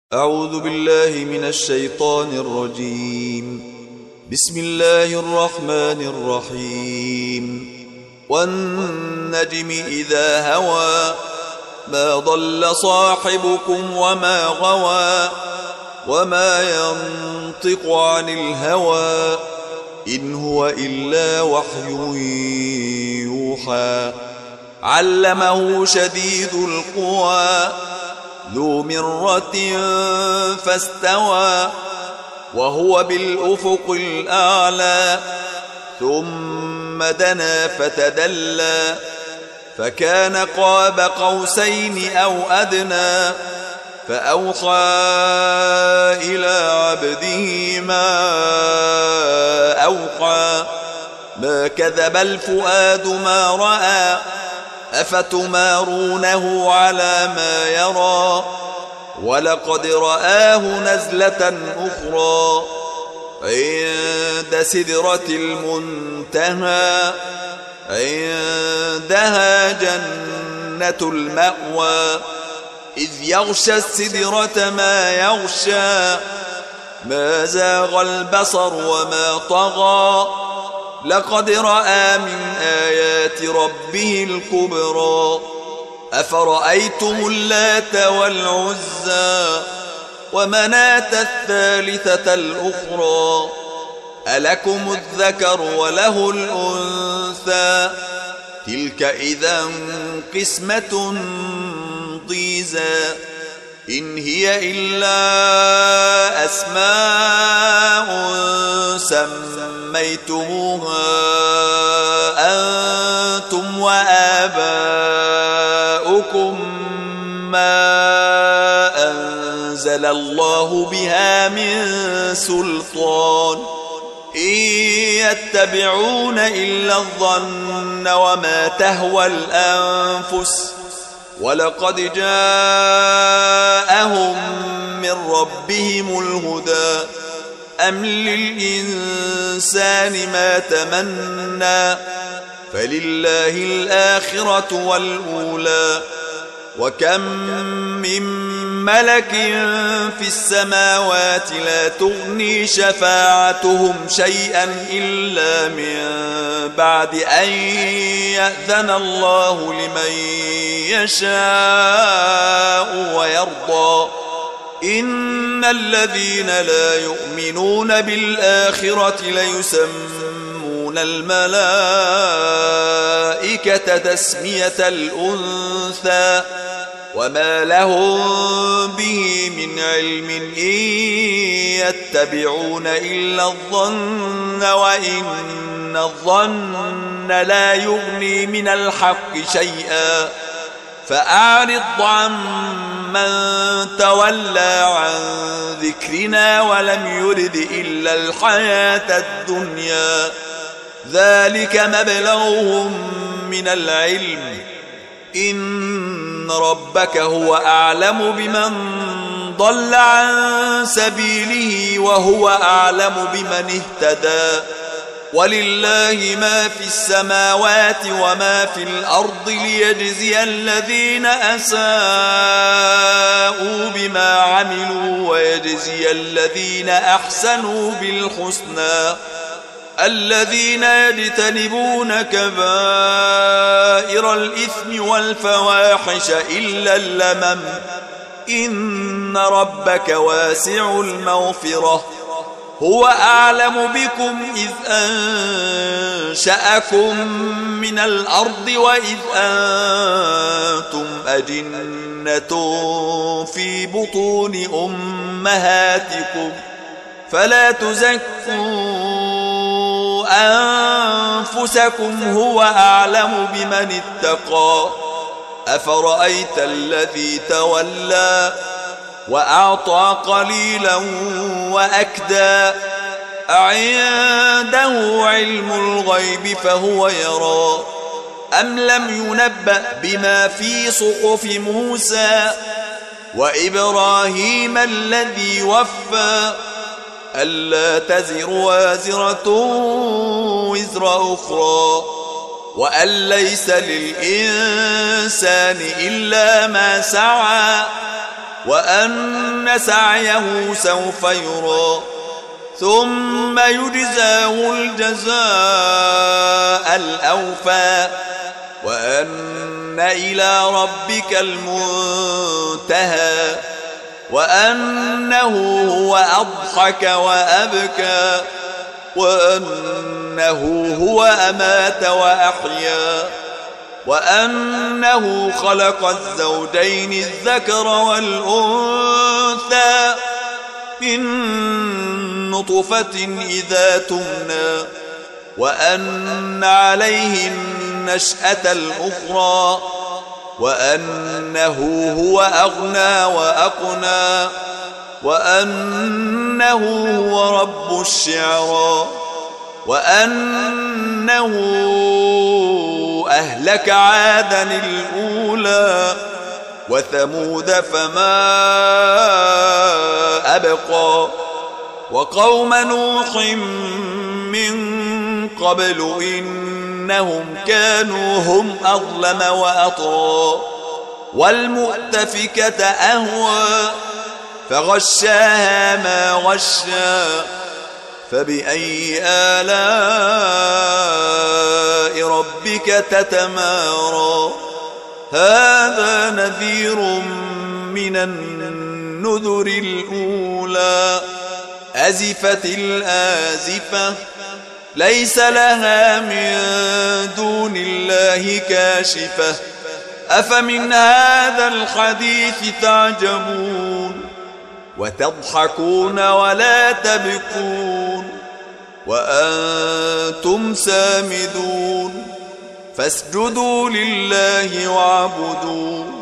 أعوذ بالله من الشيطان الرجيم. بسم الله الرحمن الرحيم. والنجم إذا هوى ما ضل صاحبكم وما غوى وما ينطق عن الهوى إن هو إلا وحي يوحى. علمه شديد القوى ذو مرة فاستوى وهو بالأفق الأعلى ثم دنا فتدلى فكان قاب قوسين أو أدنى فأوحى إلى عبده ما أوحى. ما كذب الفؤاد ما رأى أفتمارونه على ما يرى ولقد رآه نزلة أخرى عند سدرة المنتهى عندها جنة المأوى إذ يغشى السدرة ما يغشى ما زاغ البصر وما طغى لقد رأى من آيات ربه الكبرى. أفرأيتم اللات والعزى ومناة الثالثة الأخرى ألكم الذكر وله الأنثى تلك إذا قسمة ضيزى. إن هي إلا أسماء سميتموها أنتم وآباؤكم ما أنزل الله بها من سلطان إن يتبعون إلا الظن وما تهوى الأنفس ولقد جاءهم من ربهم الهدى. أم للإنسان ما تمنى فلله الآخرة والأولى. وكم من ملك في السماوات لا تغني شفاعتهم شيئا إلا من بعد أن يأذن الله لمن يشاء ويرضى. إن الذين لا يؤمنون بالآخرة ليسمون الملائكة تسمية الأنثى وما لهم به من علم إن يتبعون إلا الظن وإن الظن لا يغني من الحق شيئا. فأعرض عمن تولى عن ذكرنا ولم يرد إلا الحياة الدنيا ذلك مبلغهم من العلم إن ربك هو أعلم بمن ضل عن سبيله وهو أعلم بمن اهتدى. ولله ما في السماوات وما في الأرض ليجزي الذين أساءوا بما عملوا ويجزي الذين أحسنوا بالحسنى. الذين يجتنبون كبائر الإثم والفواحش إلا اللمم إن ربك واسع المغفرة هو أعلم بكم إذ أنشأكم من الأرض وإذ أنتم أجنة في بطون أمهاتكم فلا تزكوا أنفسكم هو أعلم بمن اتقى. أفرأيت الذي تولى وأعطى قليلا وأكدى أعنده علم الغيب فهو يرى أم لم ينبأ بما في صحف موسى وإبراهيم الذي وفى ألا تزر وازرة وزر أخرى وأن ليس للإنسان إلا ما سعى وأن سعيه سوف يرى ثم يجزاه الجزاء الأوفى وأن إلى ربك المنتهى وأنه هو أضحك وأبكى وأنه هو أمات وأحيا وأنه خلق الزوجين الذكر والأنثى من نطفة إذا تمنى وأن عليه النشأة الأخرى وأنه هو أغنى وأقنى وأنه هو رب الشعرى وأنه أهلك عادا الأولى وثمود فما أبقى وقوم نوح من قبل إنهم كانوا هم أظلم وأطغى والمؤتفكة أهوى فغشاها ما غشى فبأي آلاء ربك تتمارى هذا نذير من النذر الأولى أزفت الآزفة ليس لها من دون الله كاشفة أفمن هذا الحديث تعجبون وتضحكون ولا تبكون وأنتم سامدون فاسجدوا لله واعبدوا